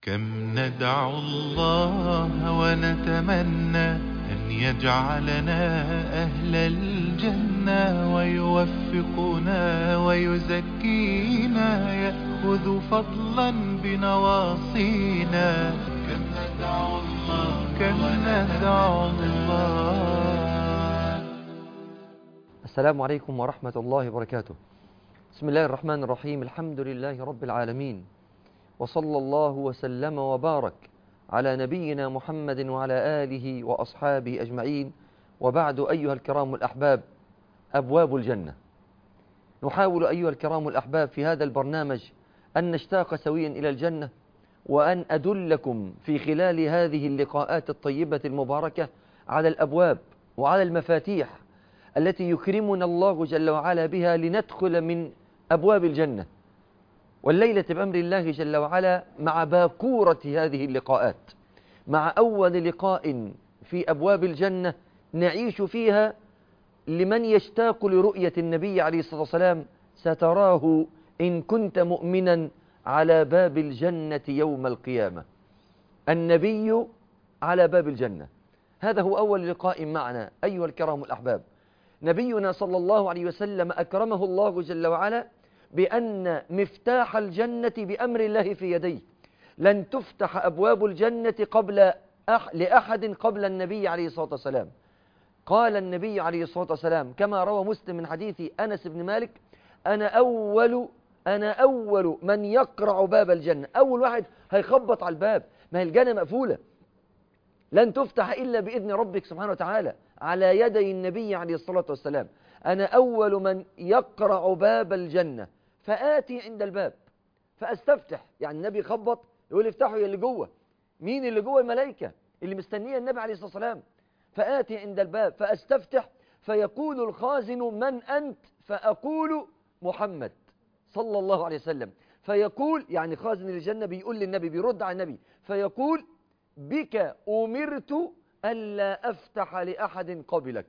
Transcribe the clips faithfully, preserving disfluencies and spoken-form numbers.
كم ندعو الله ونتمنى أن يجعلنا أهل الجنة ويوفقنا ويزكينا يأخذ فضلا بنواصينا. كم ندعو الله كم ندعو الله. السلام عليكم ورحمة الله وبركاته. بسم الله الرحمن الرحيم. الحمد لله رب العالمين، وصلى الله وسلم وبارك على نبينا محمد وعلى آله وأصحابه أجمعين، وبعد. أيها الكرام الأحباب، أبواب الجنة. نحاول أيها الكرام الأحباب في هذا البرنامج أن نشتاق سويا إلى الجنة، وأن أدلكم في خلال هذه اللقاءات الطيبة المباركة على الأبواب وعلى المفاتيح التي يكرمنا الله جل وعلا بها لندخل من أبواب الجنة. والليلة بأمر الله جل وعلا مع باكورة هذه اللقاءات، مع أول لقاء في أبواب الجنة نعيش فيها لمن يشتاق لرؤية النبي عليه الصلاة والسلام: ستراه إن كنت مؤمنا على باب الجنة يوم القيامة. النبي على باب الجنة، هذا هو أول لقاء معنا أيها الكرام الأحباب. نبينا صلى الله عليه وسلم أكرمه الله جل وعلا بأن مفتاح الجنة بأمر الله في يديه. لن تفتح أبواب الجنة قبل أح لأحد قبل النبي عليه الصلاة والسلام. قال النبي عليه الصلاة والسلام كما روى مسلم من حديث أنس بن مالك: أنا أول أنا أول من يقرع باب الجنة. أول واحد هيخبط على الباب، ما هي الجنة مقفولة، لن تفتح إلا بإذن ربك سبحانه وتعالى على يدي النبي عليه الصلاة والسلام. أنا أول من يقرع باب الجنة، فآتي عند الباب فأستفتح. يعني النبي خبط يقول: افتحوا يا اللي جوه. مين اللي جوه؟ الملائكة اللي مستنية النبي عليه الصلاة والسلام. فآتي عند الباب فأستفتح، فيقول الخازن: من أنت؟ فأقول: محمد صلى الله عليه وسلم. فيقول، يعني خازن الجنة بيقول للنبي، بيرد على النبي، فيقول: بك أمرت ألا أفتح لأحد قبلك.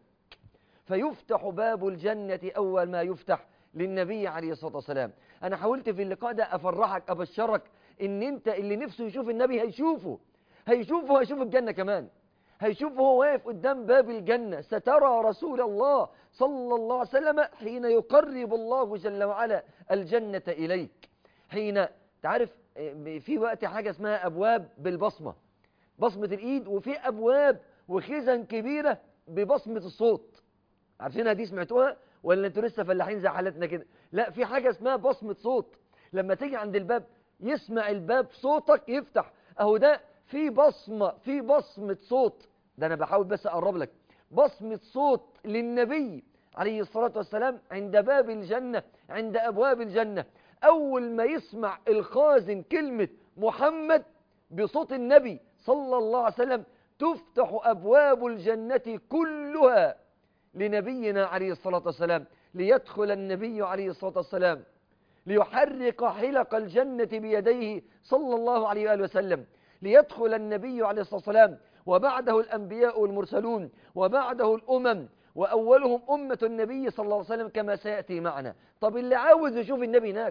فيفتح باب الجنة أول ما يفتح للنبي عليه الصلاة والسلام. أنا حاولت في اللقاء ده أفرحك، أبشرك إن أنت اللي نفسه يشوف النبي هيشوفه هيشوفه هيشوف الجنة كمان، هيشوفه هو واقف قدام باب الجنة. سترى رسول الله صلى الله عليه وسلم حين يقرب الله جل وعلا الجنة إليك. حين تعرف في وقت حاجة اسمها أبواب بالبصمة، بصمة الإيد، وفي أبواب وخزن كبيرة ببصمة الصوت. عارفينها دي؟ سمعتوها ولا انتوا لسه فلاحين زي حالتنا كده؟ لا، في حاجة اسمها بصمة صوت. لما تيجي عند الباب يسمع الباب صوتك يفتح. اهو ده في بصمة، في بصمة صوت. ده انا بحاول بس اقرب لك. بصمة صوت للنبي عليه الصلاة والسلام عند باب الجنة، عند ابواب الجنة. اول ما يسمع الخازن كلمة محمد بصوت النبي صلى الله عليه وسلم تفتح ابواب الجنة كلها لنبينا عليه الصلاة والسلام، ليدخل النبي عليه الصلاة والسلام ليحرق حلق الجنة بيديه صلى الله عليه وآله وسلم. ليدخل النبي عليه الصلاة والسلام، وبعده الأنبياء والمرسلون، وبعده الأمم، وأولهم أمة النبي صلى الله عليه وسلم كما سيأتي معنا. طب اللي عاوز يشوف النبي هناك،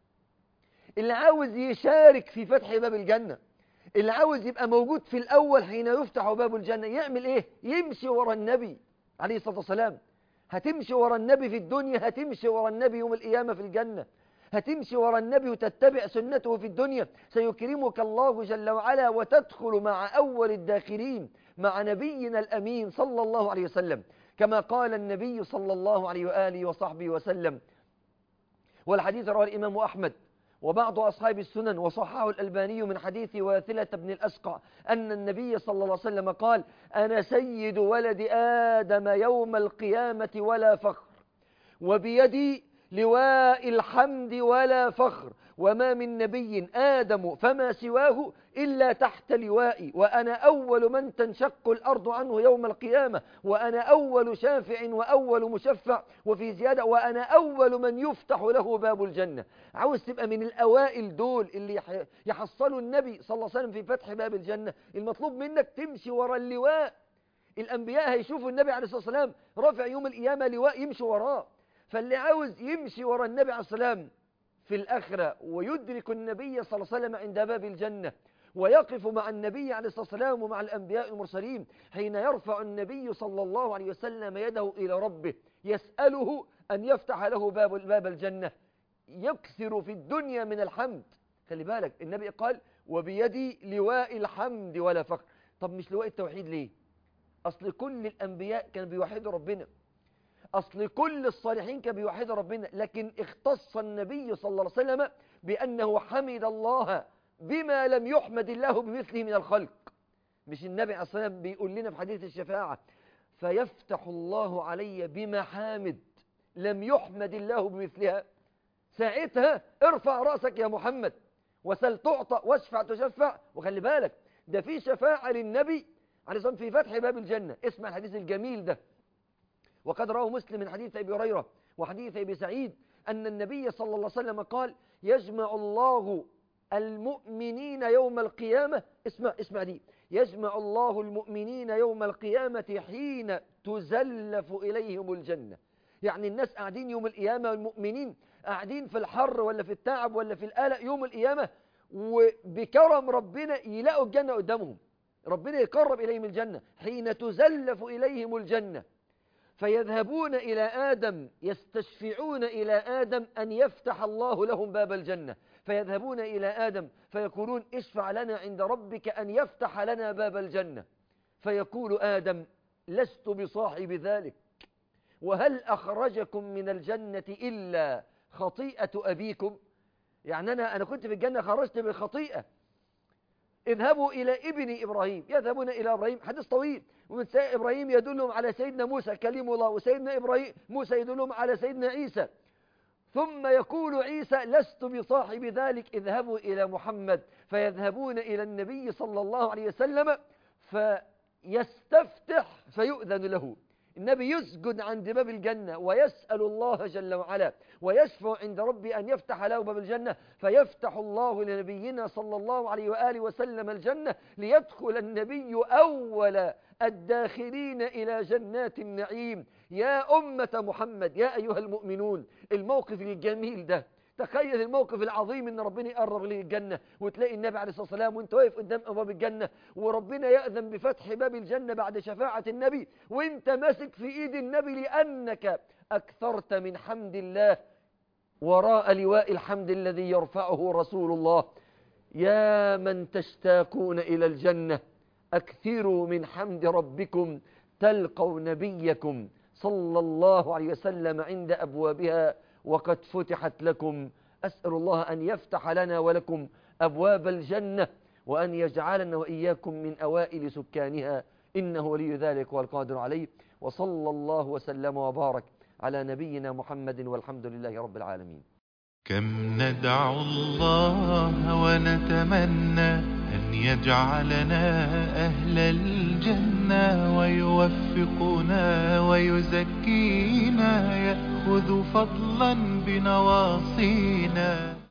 اللي عاوز يشارك في فتح باب الجنة، اللي عاوز يبقى موجود في الأول حين يفتح باب الجنة، يعمل إيه؟ يمشي ورا النبي عليه الصلاة والسلام. هتمشي ورا النبي في الدنيا، هتمشي ورا النبي يوم القيامة في الجنة. هتمشي ورا النبي وتتبع سنته في الدنيا، سيكرمك الله جل وعلا وتدخل مع أول الداخلين مع نبينا الأمين صلى الله عليه وسلم، كما قال النبي صلى الله عليه وآله وصحبه وسلم. والحديث رواه الإمام أحمد وبعض أصحاب السنن وصححه الألباني من حديث واثلة بن الأسقع أن النبي صلى الله عليه وسلم قال: أنا سيد ولد آدم يوم القيامة ولا فخر، وبيدي لواء الحمد ولا فخر، وما من نبي آدم فما سواه إلا تحت لوائي، وأنا أول من تنشق الأرض عنه يوم القيامة، وأنا أول شافع وأول مشفع، وفي زيادة وأنا أول من يفتح له باب الجنة. عاوز تبقى من الأوائل دول اللي يحصلوا النبي صلى الله عليه وسلم في فتح باب الجنة، المطلوب منك تمشي ورا اللواء. الأنبياء هيشوفوا النبي عليه الصلاة والسلام رافع يوم القيامة لواء يمشي وراه. فاللي عاوز يمشي ورا النبي عليه الصلاة والسلام في الآخرة ويدرك النبي صلى الله عليه وسلم عند باب الجنة ويقف مع النبي عليه الصلاة والسلام ومع الأنبياء المرسلين حين يرفع النبي صلى الله عليه وسلم يده إلى ربه يسأله أن يفتح له باب, باب الجنة، يكثر في الدنيا من الحمد. خلي بالك النبي قال وبيدي لواء الحمد ولا فخر. طب مش لواء التوحيد ليه؟ أصل كل الأنبياء كانوا بيوحدوا ربنا، أصل كل الصالحين كانوا بيوحدوا ربنا، لكن اختص النبي صلى الله عليه وسلم بأنه حمد الله بما لم يحمد الله بمثله من الخلق. مش النبي عليه الصلاة والسلام بيقول لنا في حديث الشفاعة فيفتح الله علي بمحامد لم يحمد الله بمثلها، ساعتها ارفع رأسك يا محمد وسل تعطى واشفع تشفع. وخلي بالك ده في شفاعة للنبي عليه الصلاة والسلام في فتح باب الجنة. اسمع الحديث الجميل ده، وقد رواه مسلم من حديث أبي هريرة وحديث أبي سعيد أن النبي صلى الله عليه وسلم قال يجمع الله المؤمنين يوم القيامة، اسمع اسمع دي، يجمع الله المؤمنين يوم القيامة حين تزلف إليهم الجنة. يعني الناس قاعدين يوم القيامة والمؤمنين قاعدين في الحر ولا في التعب ولا في القلق يوم القيامة، وبكرم ربنا يلاقوا الجنة قدامهم، ربنا يقرب إليهم الجنة حين تزلف إليهم الجنة، فيذهبون إلى آدم يستشفعون إلى آدم أن يفتح الله لهم باب الجنة، فيذهبون إلى آدم فيقولون اشفع لنا عند ربك أن يفتح لنا باب الجنة، فيقول آدم لست بصاحب ذلك، وهل أخرجكم من الجنة إلا خطيئة أبيكم؟ يعني أنا, أنا كنت في الجنة خرجت بالخطيئة. اذهبوا إلى ابن إبراهيم، يذهبون إلى إبراهيم، حديث طويل، ومن إبراهيم يدلهم على سيدنا موسى كليم الله، وسيدنا إبراهيم موسى يدلهم على سيدنا عيسى، ثم يقول عيسى لست بصاحب ذلك، اذهبوا إلى محمد، فيذهبون إلى النبي صلى الله عليه وسلم فيستفتح فيؤذن له. النبي يسجد عند باب الجنة ويسأل الله جل وعلا ويشفع عند ربي أن يفتح له باب الجنة، فيفتح الله لنبينا صلى الله عليه وآله وسلم الجنة ليدخل النبي أول الداخلين إلى جنات النعيم. يا أمة محمد يا أيها المؤمنون، الموقف الجميل ده، تخيل الموقف العظيم ان ربنا يقرب لي الجنة وتلاقي النبي عليه الصلاة والسلام وانت واقف قدام ابواب الجنة، وربنا يأذن بفتح باب الجنة بعد شفاعة النبي وانت ماسك في ايد النبي لانك اكثرت من حمد الله وراء لواء الحمد الذي يرفعه رسول الله. يا من تشتاقون الى الجنة اكثروا من حمد ربكم تلقوا نبيكم صلى الله عليه وسلم عند ابوابها وقد فتحت لكم. أسأل الله أن يفتح لنا ولكم أبواب الجنة وأن يجعلنا وإياكم من أوائل سكانها، إنه ولي ذلك والقادر عليه. وصلى الله وسلم وبارك على نبينا محمد والحمد لله رب العالمين. كم ندعو الله ونتمنى أن يجعلنا أهل الجنة ويوفقنا ويزكينا، يأخذ فضلا بنواصينا.